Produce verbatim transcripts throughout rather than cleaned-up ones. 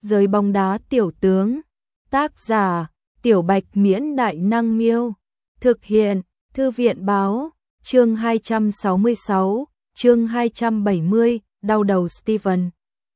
Giới bóng đá tiểu tướng. Tác giả: Tiểu Bạch Miễn Đại Năng Miêu. Thực hiện: Thư viện Báo. Chương hai trăm sáu mươi sáu, chương hai trăm bảy mươi, đau đầu Steven.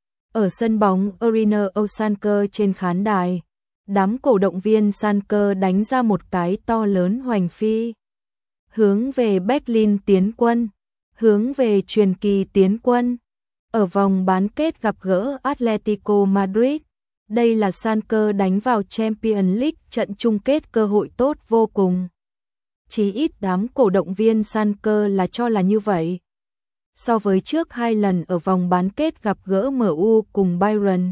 Ở sân bóng Arena Osanker trên khán đài, đám cổ động viên Sanker đánh ra một cái to lớn hoành phi. Hướng về Berlin tiến quân, hướng về truyền kỳ tiến quân. Ở vòng bán kết gặp gỡ Atletico Madrid, đây là Sanker đánh vào Champions League, trận chung kết cơ hội tốt vô cùng. Chí ít đám cổ động viên Sanker là cho là như vậy. So với trước hai lần ở vòng bán kết gặp gỡ em u cùng Bayern,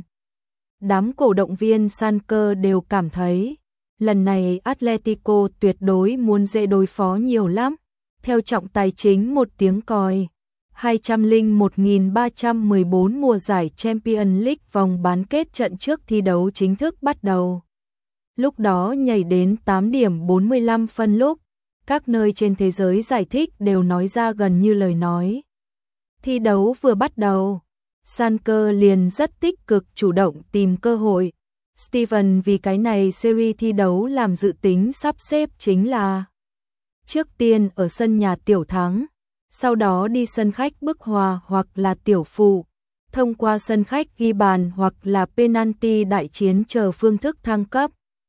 đám cổ động viên Sanker đều cảm thấy lần này Atletico tuyệt đối muốn dễ đối phó nhiều lắm. Theo trọng tài chính một tiếng còi, hai trăm lẻ một nghìn ba trăm mười bốn mùa giải Champions League vòng bán kết trận trước thi đấu chính thức bắt đầu. Lúc đó nhảy đến tám điểm bốn mươi lăm phân lúc, các nơi trên thế giới giải thích đều nói ra gần như lời nói. Thi đấu vừa bắt đầu, Sanker liền rất tích cực chủ động tìm cơ hội. Steven vì cái này series thi đấu làm dự tính sắp xếp chính là trước tiên ở sân nhà tiểu thắng, sau đó đi sân khách bức hòa hoặc là tiểu phụ, thông qua sân khách ghi bàn hoặc là penalty đại chiến chờ phương thức thăng cấp.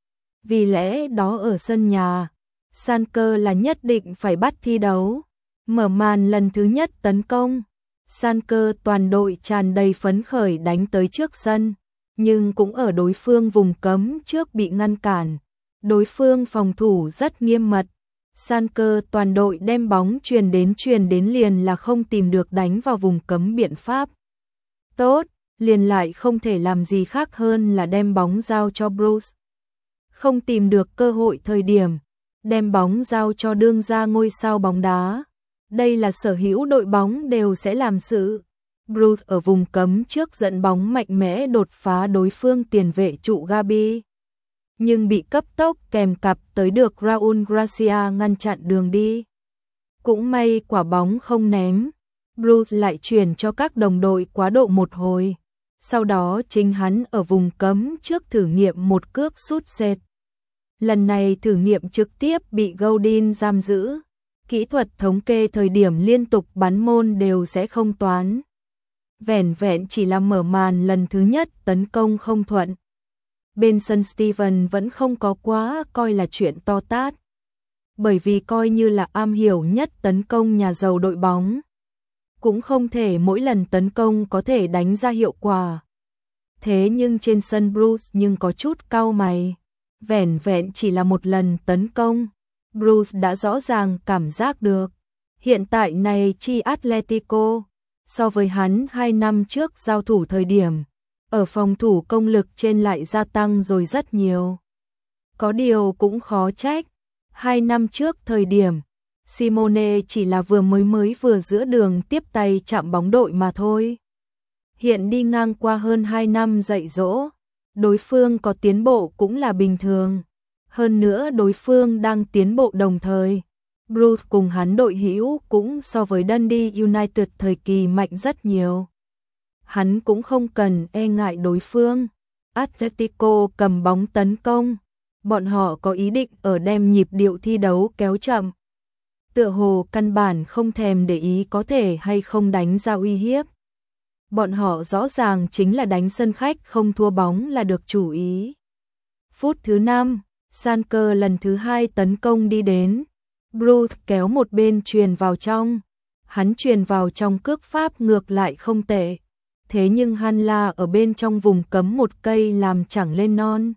Vì lẽ đó ở sân nhà, Sanker là nhất định phải bắt thi đấu. Mở màn lần thứ nhất tấn công, Sanker toàn đội tràn đầy phấn khởi đánh tới trước sân, nhưng cũng ở đối phương vùng cấm trước bị ngăn cản. Đối phương phòng thủ rất nghiêm mật. Sanker toàn đội đem bóng truyền đến truyền đến liền là không tìm được đánh vào vùng cấm biện pháp tốt, liền lại không thể làm gì khác hơn là đem bóng giao cho Bruce. Không tìm được cơ hội thời điểm, đem bóng giao cho đương gia ngôi sao bóng đá. Đây là sở hữu đội bóng đều sẽ làm sự. Bruce ở vùng cấm trước dẫn bóng mạnh mẽ đột phá đối phương tiền vệ trụ Gabi, nhưng bị cấp tốc kèm cặp tới được Raúl Garcia ngăn chặn đường đi. Cũng may quả bóng không ném, Bruce lại chuyển cho các đồng đội quá độ một hồi. Sau đó chính hắn ở vùng cấm trước thử nghiệm một cước sút sệt. Lần này thử nghiệm trực tiếp bị Godin giam giữ. Kỹ thuật thống kê thời điểm liên tục bắn môn đều sẽ không toán. Vẻn vẹn chỉ là mở màn lần thứ nhất tấn công không thuận. Bên sân Steven vẫn không có quá coi là chuyện to tát. Bởi vì coi như là am hiểu nhất tấn công nhà giàu đội bóng, cũng không thể mỗi lần tấn công có thể đánh ra hiệu quả. Thế nhưng trên sân Bruce nhưng có chút cau mày. Vẻn vẹn chỉ là một lần tấn công, Bruce đã rõ ràng cảm giác được. Hiện tại này chi Atletico, so với hắn hai năm trước giao thủ thời điểm, ở phòng thủ công lực trên lại gia tăng rồi rất nhiều. Có điều cũng khó trách, hai năm trước thời điểm, Simone chỉ là vừa mới mới vừa giữa đường tiếp tay chạm bóng đội mà thôi. Hiện đi ngang qua hơn hai năm dạy dỗ, đối phương có tiến bộ cũng là bình thường. Hơn nữa đối phương đang tiến bộ đồng thời, Bruce cùng hắn đội hữu cũng so với Dundee United thời kỳ mạnh rất nhiều. Hắn cũng không cần e ngại đối phương. Atletico cầm bóng tấn công, bọn họ có ý định ở đem nhịp điệu thi đấu kéo chậm. Tựa hồ căn bản không thèm để ý có thể hay không đánh ra uy hiếp. Bọn họ rõ ràng chính là đánh sân khách không thua bóng là được chủ ý. Phút thứ năm, Sanker lần thứ hai tấn công đi đến. Bruce kéo một bên truyền vào trong. Hắn truyền vào trong cước pháp ngược lại không tệ. Thế nhưng Hanla ở bên trong vùng cấm một cây làm chẳng lên non.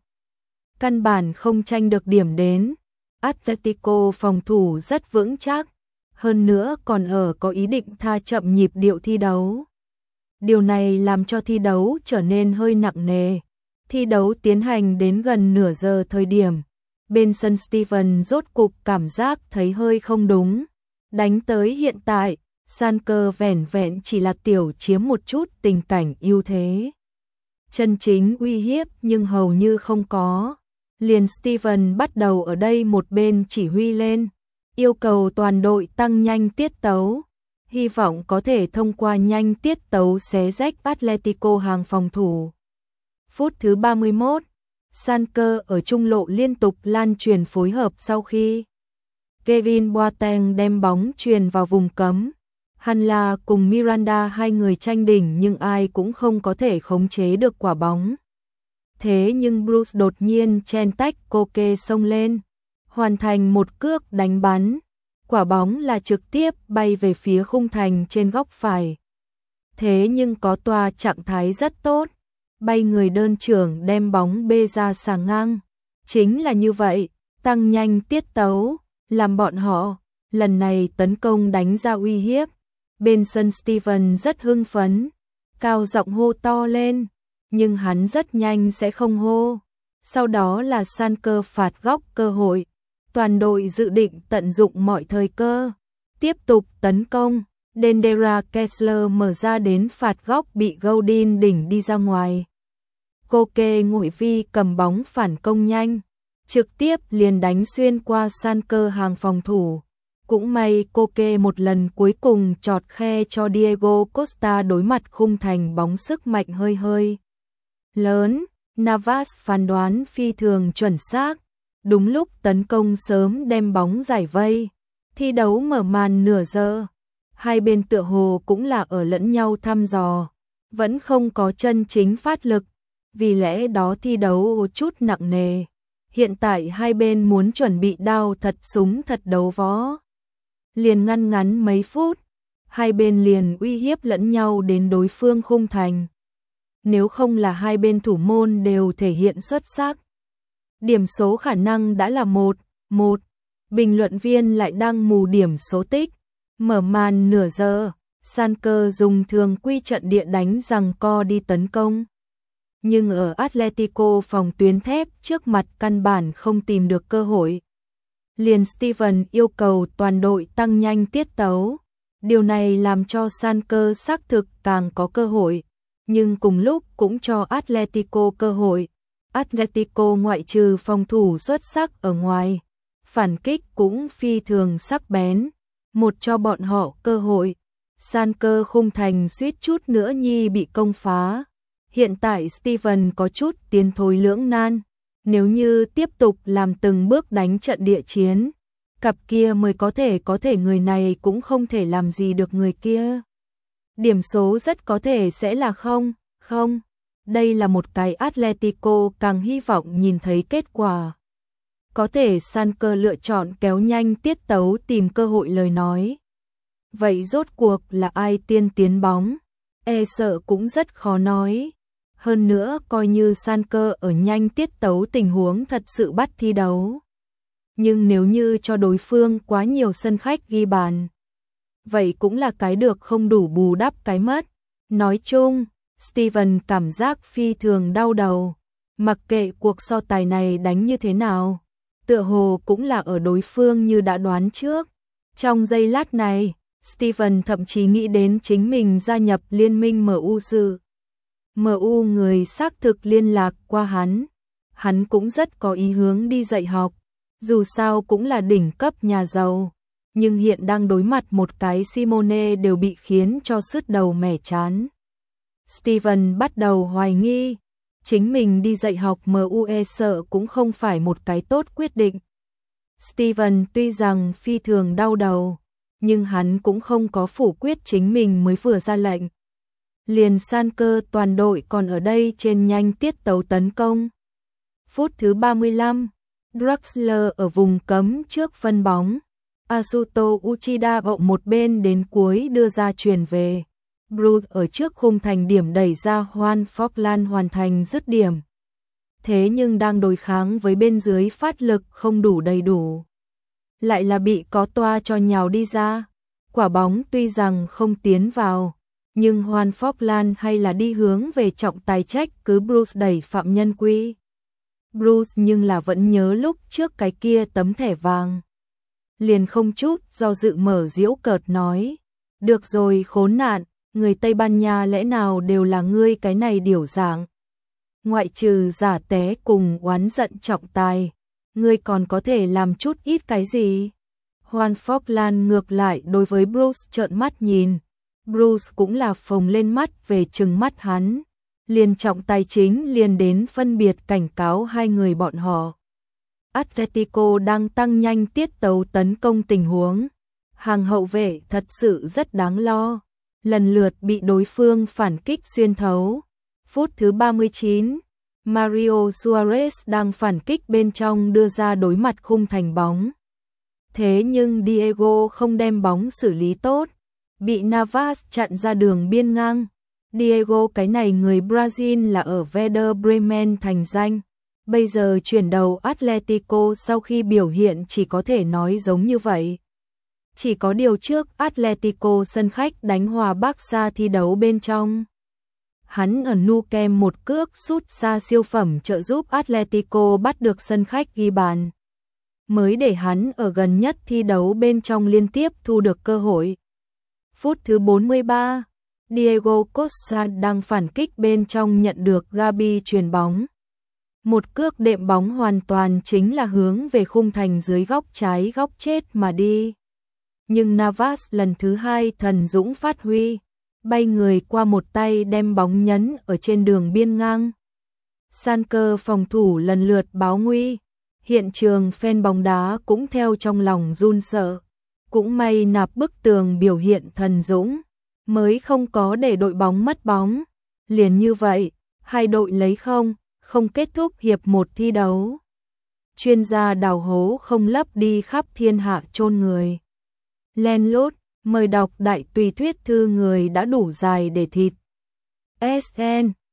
Căn bản không tranh được điểm đến. Atletico phòng thủ rất vững chắc. Hơn nữa còn ở có ý định tha chậm nhịp điệu thi đấu. Điều này làm cho thi đấu trở nên hơi nặng nề. Thi đấu tiến hành đến gần nửa giờ thời điểm. Bên sân Steven rốt cục cảm giác thấy hơi không đúng. Đánh tới hiện tại, Sanker vẻn vẹn chỉ là tiểu chiếm một chút tình cảnh ưu thế. Chân chính uy hiếp nhưng hầu như không có. Liền Steven bắt đầu ở đây một bên chỉ huy lên, yêu cầu toàn đội tăng nhanh tiết tấu. Hy vọng có thể thông qua nhanh tiết tấu xé rách Atletico hàng phòng thủ. Phút thứ ba mươi mốt, Sanker ở trung lộ liên tục lan truyền phối hợp sau khi Kevin Boateng đem bóng truyền vào vùng cấm. Hanla cùng Miranda hai người tranh đỉnh nhưng ai cũng không có thể khống chế được quả bóng. Thế nhưng Bruce đột nhiên chen tách Koke xông lên, hoàn thành một cước đánh bắn. Quả bóng là trực tiếp bay về phía khung thành trên góc phải. Thế nhưng có tòa trạng thái rất tốt, bay người đơn trưởng đem bóng bê ra sàng ngang. Chính là như vậy, tăng nhanh tiết tấu, làm bọn họ lần này tấn công đánh ra uy hiếp. Bên sân Steven rất hưng phấn, cao giọng hô to lên, nhưng hắn rất nhanh sẽ không hô. Sau đó là Sanker phạt góc cơ hội. Toàn đội dự định tận dụng mọi thời cơ, tiếp tục tấn công. Dendera Kessler mở ra đến phạt góc bị Godin đỉnh đi ra ngoài. Koke ngụy vi cầm bóng phản công nhanh, trực tiếp liền đánh xuyên qua Sanker hàng phòng thủ. Cũng may Koke một lần cuối cùng chọt khe cho Diego Costa đối mặt khung thành bóng sức mạnh hơi hơi lớn. Navas phán đoán phi thường chuẩn xác, đúng lúc tấn công sớm đem bóng giải vây. Thi đấu mở màn nửa giờ, hai bên tựa hồ cũng là ở lẫn nhau thăm dò, vẫn không có chân chính phát lực, vì lẽ đó thi đấu chút nặng nề. Hiện tại hai bên muốn chuẩn bị đao thật súng thật đấu võ. Liền ngăn ngắn mấy phút, hai bên liền uy hiếp lẫn nhau đến đối phương khung thành. Nếu không là hai bên thủ môn đều thể hiện xuất sắc, điểm số khả năng đã là một một. Bình luận viên lại đang mù điểm số tích. Mở màn nửa giờ, Sanker dùng thường quy trận địa đánh giằng co đi tấn công. Nhưng ở Atletico phòng tuyến thép trước mặt căn bản không tìm được cơ hội. Liền Steven yêu cầu toàn đội tăng nhanh tiết tấu. Điều này làm cho Sanker xác thực càng có cơ hội, nhưng cùng lúc cũng cho Atletico cơ hội. Atletico ngoại trừ phòng thủ xuất sắc ở ngoài, phản kích cũng phi thường sắc bén, một cho bọn họ cơ hội. Sanker khung thành suýt chút nữa nhi bị công phá. Hiện tại Steven có chút tiến thối lưỡng nan, nếu như tiếp tục làm từng bước đánh trận địa chiến, cặp kia mới có thể có thể người này cũng không thể làm gì được người kia. Điểm số rất có thể sẽ là không, không. Đây là một cái Atletico càng hy vọng nhìn thấy kết quả. Có thể Sanker lựa chọn kéo nhanh tiết tấu tìm cơ hội lời nói. Vậy rốt cuộc là ai tiên tiến bóng? E sợ cũng rất khó nói. Hơn nữa coi như Sanker ở nhanh tiết tấu tình huống thật sự bắt thi đấu. Nhưng nếu như cho đối phương quá nhiều sân khách ghi bàn, vậy cũng là cái được không đủ bù đắp cái mất. Nói chung, Steven cảm giác phi thường đau đầu. Mặc kệ cuộc so tài này đánh như thế nào, tựa hồ cũng là ở đối phương như đã đoán trước. Trong giây lát này, Steven thậm chí nghĩ đến chính mình gia nhập liên minh em u sự. em u người xác thực liên lạc qua hắn. Hắn cũng rất có ý hướng đi dạy học, dù sao cũng là đỉnh cấp nhà giàu. Nhưng hiện đang đối mặt một cái Simone đều bị khiến cho sứt đầu mẻ chán. Steven bắt đầu hoài nghi, chính mình đi dạy học em u e sợ cũng không phải một cái tốt quyết định. Steven tuy rằng phi thường đau đầu, nhưng hắn cũng không có phủ quyết chính mình mới vừa ra lệnh. Liền Sanker toàn đội còn ở đây trên nhanh tiết tấu tấn công. Phút thứ ba mươi lăm, Draxler ở vùng cấm trước phân bóng. Asuto Uchida bậu một bên đến cuối đưa ra chuyền về. Bruce ở trước khung thành điểm đẩy ra Juan Forlan hoàn thành dứt điểm. Thế nhưng đang đối kháng với bên dưới phát lực không đủ đầy đủ. Lại là bị có toa cho nhào đi ra. Quả bóng tuy rằng không tiến vào, nhưng Juan Forlan hay là đi hướng về trọng tài trách cứ Bruce đẩy phạm nhân quy. Bruce nhưng là vẫn nhớ lúc trước cái kia tấm thẻ vàng. Liền không chút do dự mở giễu cợt nói. Được rồi khốn nạn, người Tây Ban Nha lẽ nào đều là ngươi cái này điểu dạng. Ngoại trừ giả té cùng oán giận trọng tài, ngươi còn có thể làm chút ít cái gì? Juan Forlan ngược lại đối với Bruce trợn mắt nhìn. Bruce cũng là phồng lên mắt về trừng mắt hắn. liền trọng tài chính liền đến phân biệt cảnh cáo hai người bọn họ. Atletico đang tăng nhanh tiết tấu tấn công tình huống. Hàng hậu vệ thật sự rất đáng lo, lần lượt bị đối phương phản kích xuyên thấu. Phút thứ ba mươi chín, Mario Suarez đang phản kích bên trong đưa ra đối mặt khung thành bóng. Thế nhưng Diego không đem bóng xử lý tốt, bị Navas chặn ra đường biên ngang. Diego cái này người Brazil là ở Werder Bremen thành danh. Bây giờ chuyển đầu Atletico sau khi biểu hiện chỉ có thể nói giống như vậy. Chỉ có điều trước Atletico sân khách đánh hòa Barca thi đấu bên trong. Hắn ở Nou Camp một cước sút xa siêu phẩm trợ giúp Atletico bắt được sân khách ghi bàn. Mới để hắn ở gần nhất thi đấu bên trong liên tiếp thu được cơ hội. Phút thứ bốn mươi ba, Diego Costa đang phản kích bên trong nhận được Gabi chuyền bóng. Một cước đệm bóng hoàn toàn chính là hướng về khung thành dưới góc trái góc chết mà đi. Nhưng Navas lần thứ hai thần dũng phát huy, bay người qua một tay đem bóng nhấn ở trên đường biên ngang. Sanker phòng thủ lần lượt báo nguy, hiện trường fan bóng đá cũng theo trong lòng run sợ. Cũng may nạp bức tường biểu hiện thần dũng, mới không có để đội bóng mất bóng. Liền như vậy, hai đội lấy không, không kết thúc hiệp một thi đấu. Chuyên gia đào hố không lấp đi khắp thiên hạ chôn người. Len lút, mời đọc đại tùy thuyết thư người đã đủ dài để thịt. ét en